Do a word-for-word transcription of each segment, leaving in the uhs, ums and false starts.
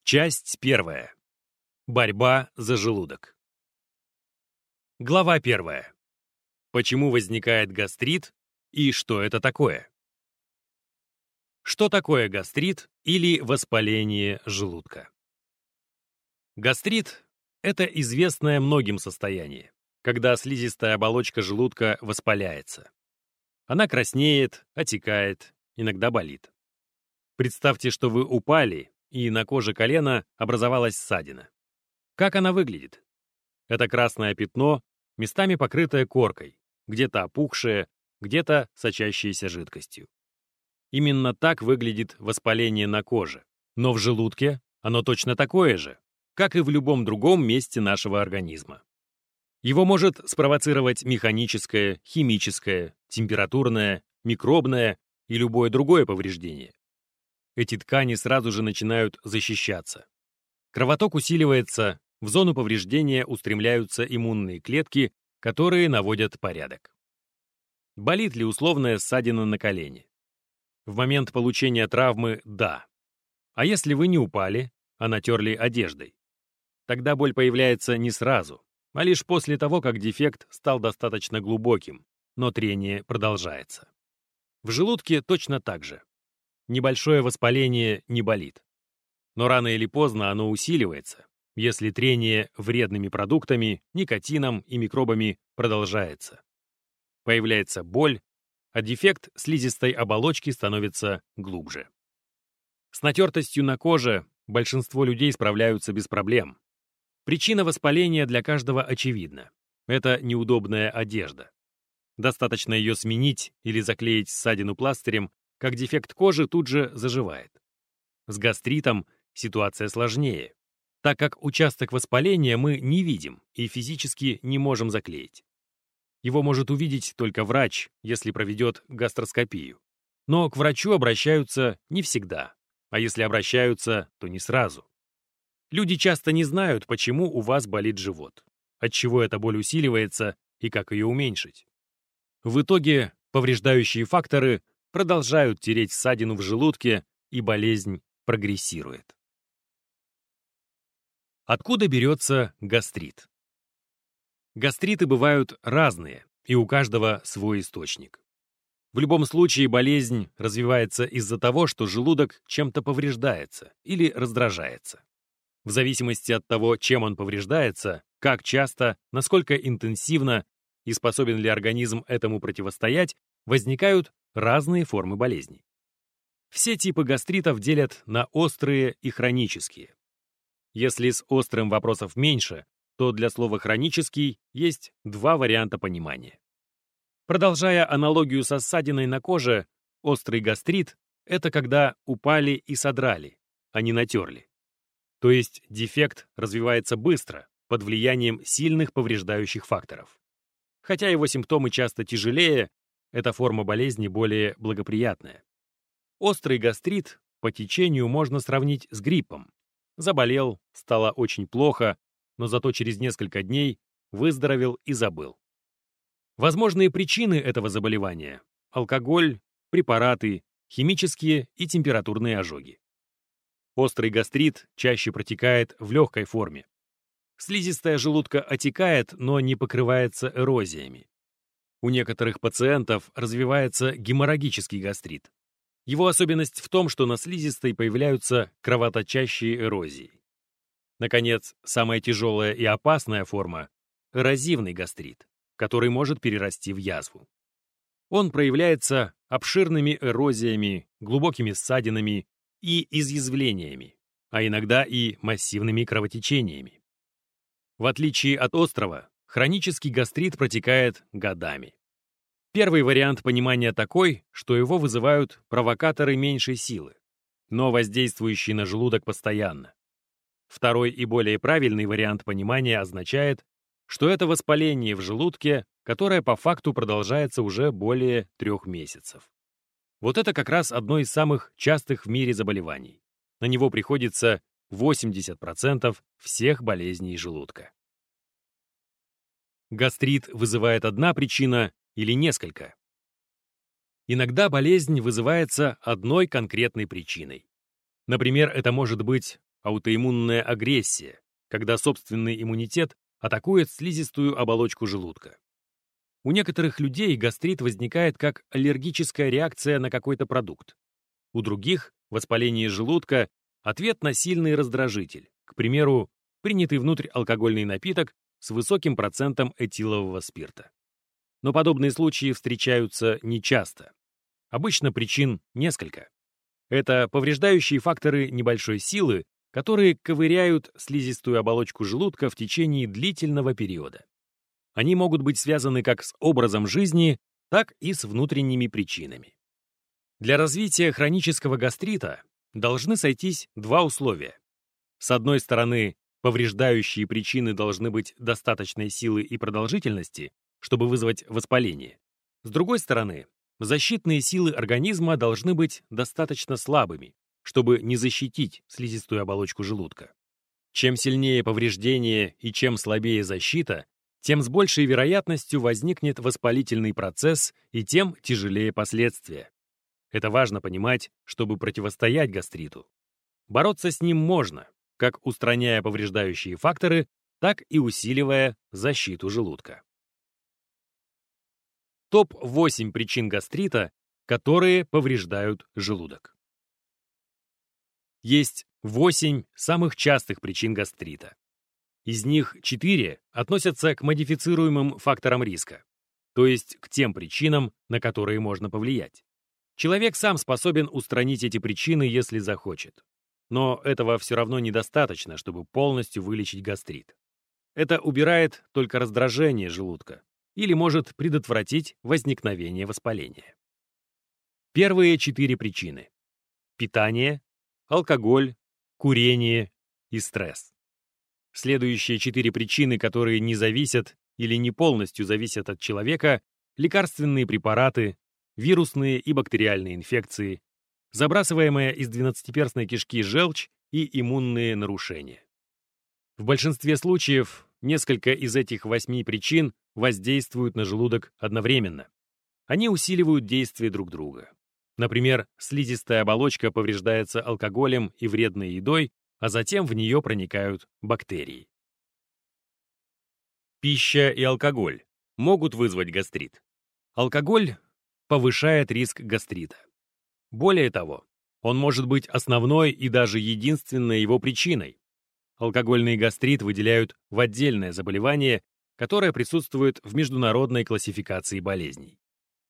Часть первая. Борьба за желудок. Глава первая. Почему возникает гастрит и что это такое? Что такое гастрит или воспаление желудка? Гастрит – это известное многим состояние, когда слизистая оболочка желудка воспаляется. Она краснеет, отекает, иногда болит. Представьте, что вы упали, и на коже колена образовалась ссадина. Как она выглядит? Это красное пятно, местами покрытое коркой, где-то опухшее, где-то сочащееся жидкостью. Именно так выглядит воспаление на коже. Но в желудке оно точно такое же, как и в любом другом месте нашего организма. Его может спровоцировать механическое, химическое, температурное, микробное и любое другое повреждение. Эти ткани сразу же начинают защищаться. Кровоток усиливается, в зону повреждения устремляются иммунные клетки, которые наводят порядок. Болит ли условная ссадина на колене? В момент получения травмы – да. А если вы не упали, а натерли одеждой? Тогда боль появляется не сразу, а лишь после того, как дефект стал достаточно глубоким, но трение продолжается. В желудке точно так же. Небольшое воспаление не болит. Но рано или поздно оно усиливается, если трение вредными продуктами, никотином и микробами продолжается. Появляется боль, а дефект слизистой оболочки становится глубже. С натертостью на коже большинство людей справляются без проблем. Причина воспаления для каждого очевидна. Это неудобная одежда. Достаточно ее сменить или заклеить ссадину пластырем, как дефект кожи тут же заживает. С гастритом ситуация сложнее, так как участок воспаления мы не видим и физически не можем заклеить. Его может увидеть только врач, если проведет гастроскопию. Но к врачу обращаются не всегда, а если обращаются, то не сразу. Люди часто не знают, почему у вас болит живот, отчего эта боль усиливается и как ее уменьшить. В итоге повреждающие факторы продолжают тереть ссадину в желудке, и болезнь прогрессирует. Откуда берется гастрит? Гастриты бывают разные, и у каждого свой источник. В любом случае болезнь развивается из-за того, что желудок чем-то повреждается или раздражается. В зависимости от того, чем он повреждается, как часто, насколько интенсивно и способен ли организм этому противостоять, возникают разные формы болезней. Все типы гастритов делят на острые и хронические. Если с острым вопросов меньше, то для слова «хронический» есть два варианта понимания. Продолжая аналогию со ссадиной на коже, острый гастрит – это когда упали и содрали, а не натерли. То есть дефект развивается быстро, под влиянием сильных повреждающих факторов. Хотя его симптомы часто тяжелее, эта форма болезни более благоприятная. Острый гастрит по течению можно сравнить с гриппом. Заболел, стало очень плохо, но зато через несколько дней выздоровел и забыл. Возможные причины этого заболевания – алкоголь, препараты, химические и температурные ожоги. Острый гастрит чаще протекает в легкой форме. Слизистая желудка отекает, но не покрывается эрозиями. У некоторых пациентов развивается геморрагический гастрит. Его особенность в том, что на слизистой появляются кровоточащие эрозии. Наконец, самая тяжелая и опасная форма – эрозивный гастрит, который может перерасти в язву. Он проявляется обширными эрозиями, глубокими ссадинами и изъязвлениями, а иногда и массивными кровотечениями. В отличие от острого, хронический гастрит протекает годами. Первый вариант понимания такой, что его вызывают провокаторы меньшей силы, но воздействующие на желудок постоянно. Второй и более правильный вариант понимания означает, что это воспаление в желудке, которое по факту продолжается уже более трех месяцев. Вот это как раз одно из самых частых в мире заболеваний. На него приходится восемьдесят процентов всех болезней желудка. Гастрит вызывает одна причина или несколько. Иногда болезнь вызывается одной конкретной причиной. Например, это может быть аутоиммунная агрессия, когда собственный иммунитет атакует слизистую оболочку желудка. У некоторых людей гастрит возникает как аллергическая реакция на какой-то продукт. У других воспаление желудка – ответ на сильный раздражитель, к примеру, принятый внутрь алкогольный напиток с высоким процентом этилового спирта. Но подобные случаи встречаются нечасто. Обычно причин несколько. Это повреждающие факторы небольшой силы, которые ковыряют слизистую оболочку желудка в течение длительного периода. Они могут быть связаны как с образом жизни, так и с внутренними причинами. Для развития хронического гастрита должны сойтись два условия. С одной стороны, повреждающие причины должны быть достаточной силы и продолжительности, чтобы вызвать воспаление. С другой стороны, защитные силы организма должны быть достаточно слабыми, чтобы не защитить слизистую оболочку желудка. Чем сильнее повреждение и чем слабее защита, тем с большей вероятностью возникнет воспалительный процесс и тем тяжелее последствия. Это важно понимать, чтобы противостоять гастриту. Бороться с ним можно, как устраняя повреждающие факторы, так и усиливая защиту желудка. топ восемь причин гастрита, которые повреждают желудок. Есть восемь самых частых причин гастрита. Из них четыре относятся к модифицируемым факторам риска, то есть к тем причинам, на которые можно повлиять. Человек сам способен устранить эти причины, если захочет. Но этого все равно недостаточно, чтобы полностью вылечить гастрит. Это убирает только раздражение желудка или может предотвратить возникновение воспаления. Первые четыре причины: питание, алкоголь, курение и стресс. Следующие четыре причины, которые не зависят или не полностью зависят от человека: лекарственные препараты, вирусные и бактериальные инфекции, забрасываемая из двенадцатиперстной кишки желчь и иммунные нарушения. В большинстве случаев несколько из этих восьми причин воздействуют на желудок одновременно. Они усиливают действие друг друга. Например, слизистая оболочка повреждается алкоголем и вредной едой, а затем в нее проникают бактерии. Пища и алкоголь могут вызвать гастрит. Алкоголь повышает риск гастрита. Более того, он может быть основной и даже единственной его причиной. Алкогольный гастрит выделяют в отдельное заболевание, которое присутствует в международной классификации болезней.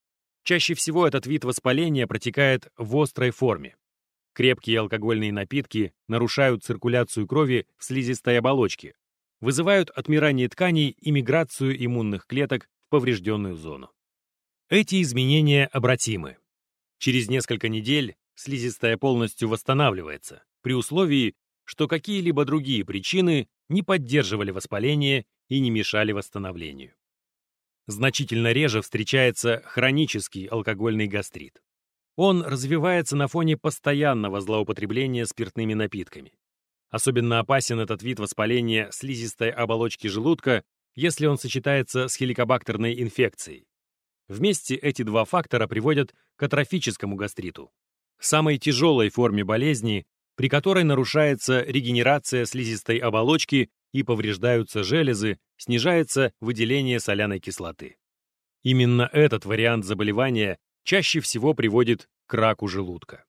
Чаще всего этот вид воспаления протекает в острой форме. Крепкие алкогольные напитки нарушают циркуляцию крови в слизистой оболочке, вызывают отмирание тканей и миграцию иммунных клеток в поврежденную зону. Эти изменения обратимы. Через несколько недель слизистая полностью восстанавливается, при условии, что какие-либо другие причины не поддерживали воспаление и не мешали восстановлению. Значительно реже встречается хронический алкогольный гастрит. Он развивается на фоне постоянного злоупотребления спиртными напитками. Особенно опасен этот вид воспаления слизистой оболочки желудка, если он сочетается с хеликобактерной инфекцией. Вместе эти два фактора приводят к атрофическому гастриту, самой тяжелой форме болезни, при которой нарушается регенерация слизистой оболочки и повреждаются железы, снижается выделение соляной кислоты. Именно этот вариант заболевания чаще всего приводит к раку желудка.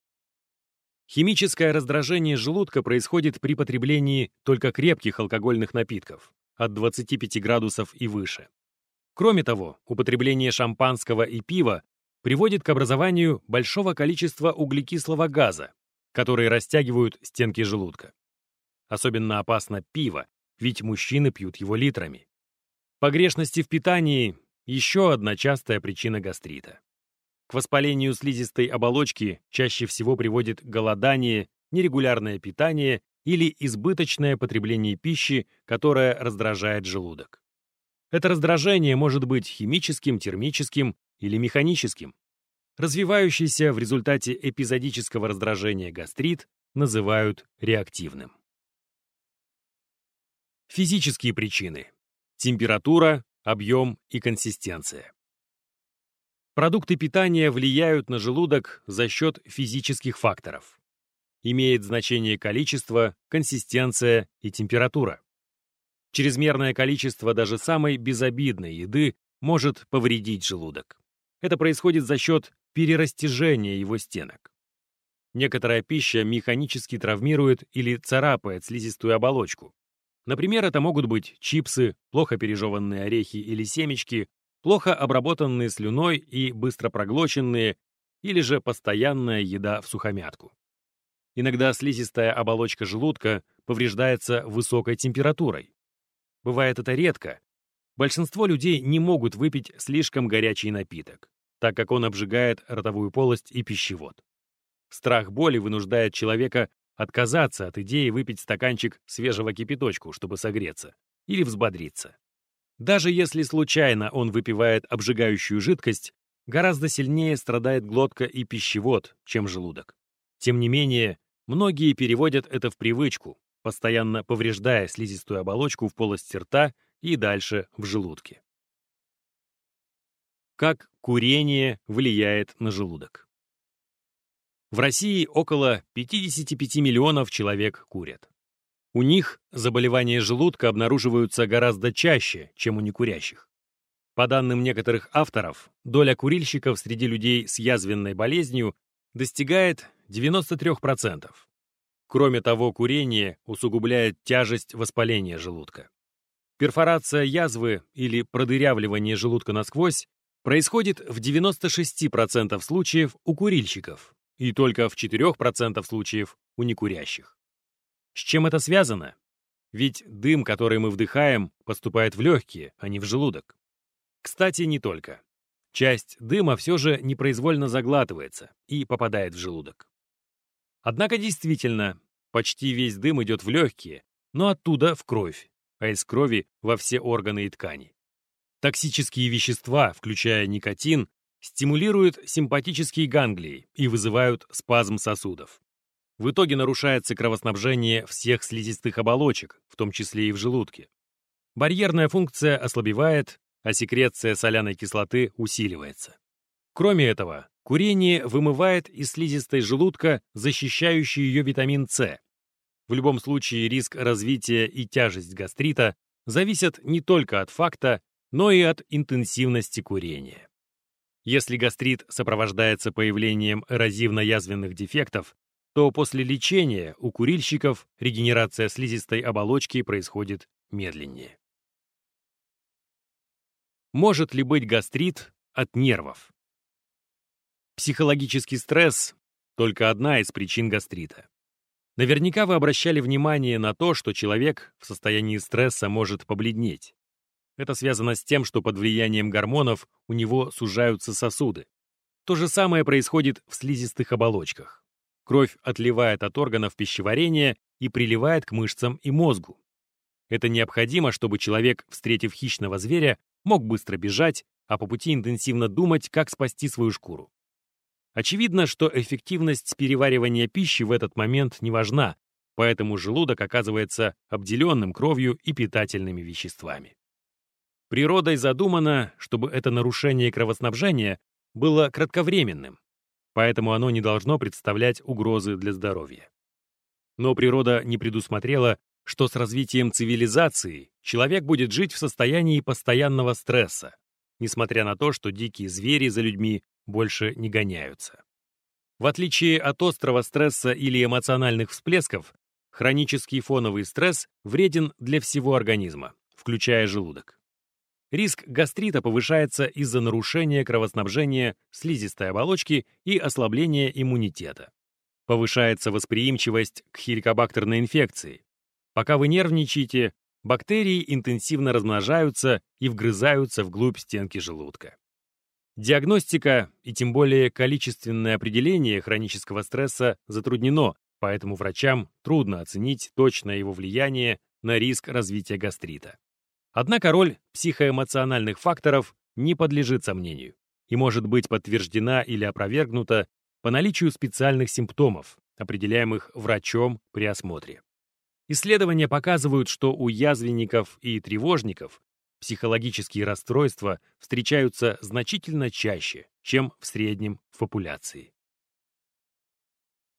Химическое раздражение желудка происходит при потреблении только крепких алкогольных напитков от двадцати пяти градусов и выше. Кроме того, употребление шампанского и пива приводит к образованию большого количества углекислого газа, которые растягивают стенки желудка. Особенно опасно пиво, ведь мужчины пьют его литрами. Погрешности в питании – еще одна частая причина гастрита. К воспалению слизистой оболочки чаще всего приводит голодание, нерегулярное питание или избыточное потребление пищи, которое раздражает желудок. Это раздражение может быть химическим, термическим или механическим. Развивающийся в результате эпизодического раздражения гастрит называют реактивным. Физические причины: температура, объем и консистенция. Продукты питания влияют на желудок за счет физических факторов. Имеет значение количество, консистенция и температура. Чрезмерное количество даже самой безобидной еды может повредить желудок. Это происходит за счет перерастяжения его стенок. Некоторая пища механически травмирует или царапает слизистую оболочку. Например, это могут быть чипсы, плохо пережеванные орехи или семечки, плохо обработанные слюной и быстро проглоченные, или же постоянная еда в сухомятку. Иногда слизистая оболочка желудка повреждается высокой температурой. Бывает это редко. Большинство людей не могут выпить слишком горячий напиток, так как он обжигает ротовую полость и пищевод. Страх боли вынуждает человека отказаться от идеи выпить стаканчик свежего кипяточку, чтобы согреться, или взбодриться. Даже если случайно он выпивает обжигающую жидкость, гораздо сильнее страдает глотка и пищевод, чем желудок. Тем не менее, многие переводят это в привычку, постоянно повреждая слизистую оболочку в полости рта и дальше в желудке. Как курение влияет на желудок? В России около пятьдесят пять миллионов человек курят. У них заболевания желудка обнаруживаются гораздо чаще, чем у некурящих. По данным некоторых авторов, доля курильщиков среди людей с язвенной болезнью достигает девяноста трёх процентов. Кроме того, курение усугубляет тяжесть воспаления желудка. Перфорация язвы или продырявливание желудка насквозь происходит в девяноста шести процентах случаев у курильщиков и только в четырёх процентах случаев у некурящих. С чем это связано? Ведь дым, который мы вдыхаем, поступает в легкие, а не в желудок. Кстати, не только. Часть дыма все же непроизвольно заглатывается и попадает в желудок. Однако действительно, почти весь дым идет в легкие, но оттуда в кровь, а из крови во все органы и ткани. Токсические вещества, включая никотин, стимулируют симпатические ганглии и вызывают спазм сосудов. В итоге нарушается кровоснабжение всех слизистых оболочек, в том числе и в желудке. Барьерная функция ослабевает, а секреция соляной кислоты усиливается. Кроме этого, курение вымывает из слизистой желудка защищающий ее витамин С. В любом случае риск развития и тяжесть гастрита зависят не только от факта, но и от интенсивности курения. Если гастрит сопровождается появлением эрозивно-язвенных дефектов, то после лечения у курильщиков регенерация слизистой оболочки происходит медленнее. Может ли быть гастрит от нервов? Психологический стресс – только одна из причин гастрита. Наверняка вы обращали внимание на то, что человек в состоянии стресса может побледнеть. Это связано с тем, что под влиянием гормонов у него сужаются сосуды. То же самое происходит в слизистых оболочках. Кровь отливает от органов пищеварения и приливает к мышцам и мозгу. Это необходимо, чтобы человек, встретив хищного зверя, мог быстро бежать, а по пути интенсивно думать, как спасти свою шкуру. Очевидно, что эффективность переваривания пищи в этот момент не важна, поэтому желудок оказывается обделенным кровью и питательными веществами. Природой задумано, чтобы это нарушение кровоснабжения было кратковременным, поэтому оно не должно представлять угрозы для здоровья. Но природа не предусмотрела, что с развитием цивилизации человек будет жить в состоянии постоянного стресса, несмотря на то, что дикие звери за людьми больше не гоняются. В отличие от острого стресса или эмоциональных всплесков, хронический фоновый стресс вреден для всего организма, включая желудок. Риск гастрита повышается из-за нарушения кровоснабжения слизистой оболочки и ослабления иммунитета. Повышается восприимчивость к хеликобактерной инфекции. Пока вы нервничаете, бактерии интенсивно размножаются и вгрызаются вглубь стенки желудка. Диагностика и тем более количественное определение хронического стресса затруднено, поэтому врачам трудно оценить точное его влияние на риск развития гастрита. Однако роль психоэмоциональных факторов не подлежит сомнению и может быть подтверждена или опровергнута по наличию специальных симптомов, определяемых врачом при осмотре. Исследования показывают, что у язвенников и тревожников психологические расстройства встречаются значительно чаще, чем в среднем в популяции.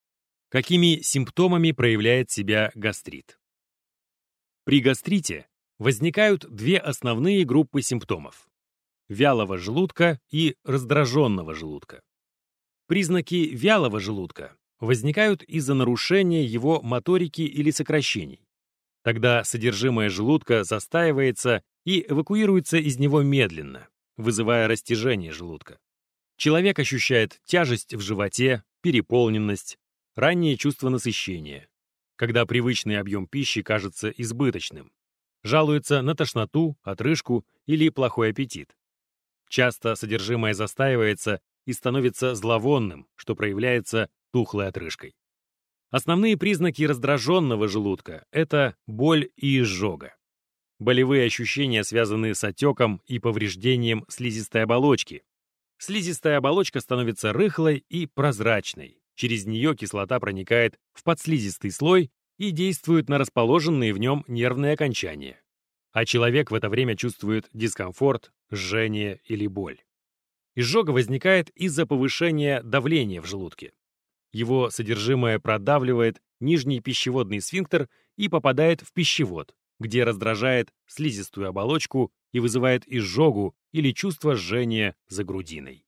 Какими симптомами проявляет себя гастрит? При гастрите возникают две основные группы симптомов – вялого желудка и раздраженного желудка. Признаки вялого желудка возникают из-за нарушения его моторики или сокращений. Тогда содержимое желудка застаивается и эвакуируется из него медленно, вызывая растяжение желудка. Человек ощущает тяжесть в животе, переполненность, раннее чувство насыщения, когда привычный объем пищи кажется избыточным, жалуется на тошноту, отрыжку или плохой аппетит. Часто содержимое застаивается и становится зловонным, что проявляется тухлой отрыжкой. Основные признаки раздраженного желудка – это боль и изжога. Болевые ощущения связаны с отеком и повреждением слизистой оболочки. Слизистая оболочка становится рыхлой и прозрачной. Через нее кислота проникает в подслизистый слой и действует на расположенные в нем нервные окончания. А человек в это время чувствует дискомфорт, жжение или боль. Изжога возникает из-за повышения давления в желудке. Его содержимое продавливает нижний пищеводный сфинктер и попадает в пищевод, где раздражает слизистую оболочку и вызывает изжогу или чувство жжения за грудиной.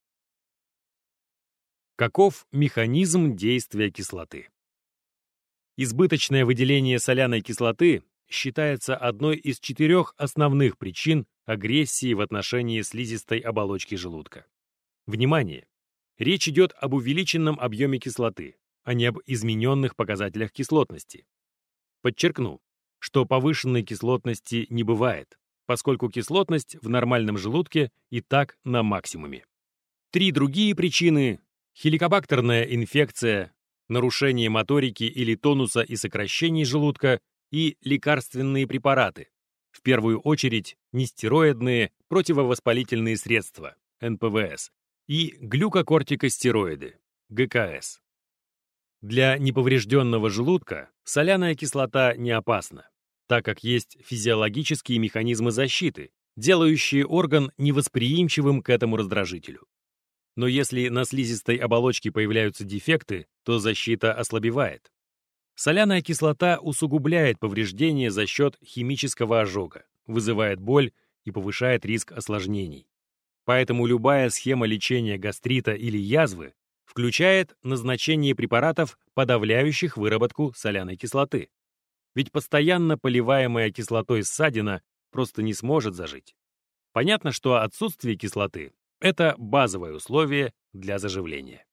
Каков механизм действия кислоты? Избыточное выделение соляной кислоты считается одной из четырех основных причин агрессии в отношении слизистой оболочки желудка. Внимание! Речь идет об увеличенном объеме кислоты, а не об измененных показателях кислотности. Подчеркну, что повышенной кислотности не бывает, поскольку кислотность в нормальном желудке и так на максимуме. Три другие причины – хеликобактерная инфекция, нарушение моторики или тонуса и сокращений желудка и лекарственные препараты, в первую очередь нестероидные противовоспалительные средства, эн пэ вэ эс, и глюкокортикостероиды, гэ ка эс. Для неповрежденного желудка соляная кислота не опасна, так как есть физиологические механизмы защиты, делающие орган невосприимчивым к этому раздражителю. Но если на слизистой оболочке появляются дефекты, то защита ослабевает. Соляная кислота усугубляет повреждения за счет химического ожога, вызывает боль и повышает риск осложнений. Поэтому любая схема лечения гастрита или язвы включает назначение препаратов, подавляющих выработку соляной кислоты. Ведь постоянно поливаемая кислотой ссадина просто не сможет зажить. Понятно, что отсутствие кислоты – это базовое условие для заживления.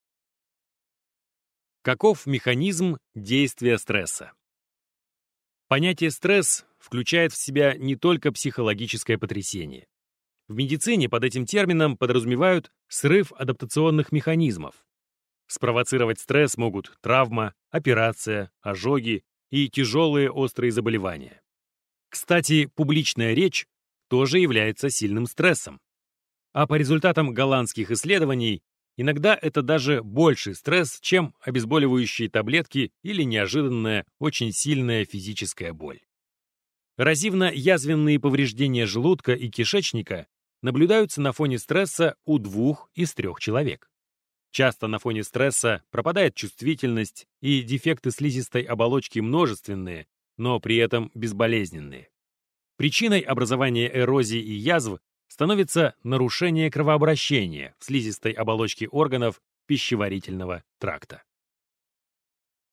Каков механизм действия стресса? Понятие «стресс» включает в себя не только психологическое потрясение. В медицине под этим термином подразумевают срыв адаптационных механизмов. Спровоцировать стресс могут травма, операция, ожоги и тяжелые острые заболевания. Кстати, публичная речь тоже является сильным стрессом. А по результатам голландских исследований, иногда это даже больший стресс, чем обезболивающие таблетки или неожиданная, очень сильная физическая боль. Эрозивно-язвенные повреждения желудка и кишечника наблюдаются на фоне стресса у двух из трех человек. Часто на фоне стресса пропадает чувствительность, и дефекты слизистой оболочки множественные, но при этом безболезненные. Причиной образования эрозии и язв становится нарушение кровообращения в слизистой оболочке органов пищеварительного тракта.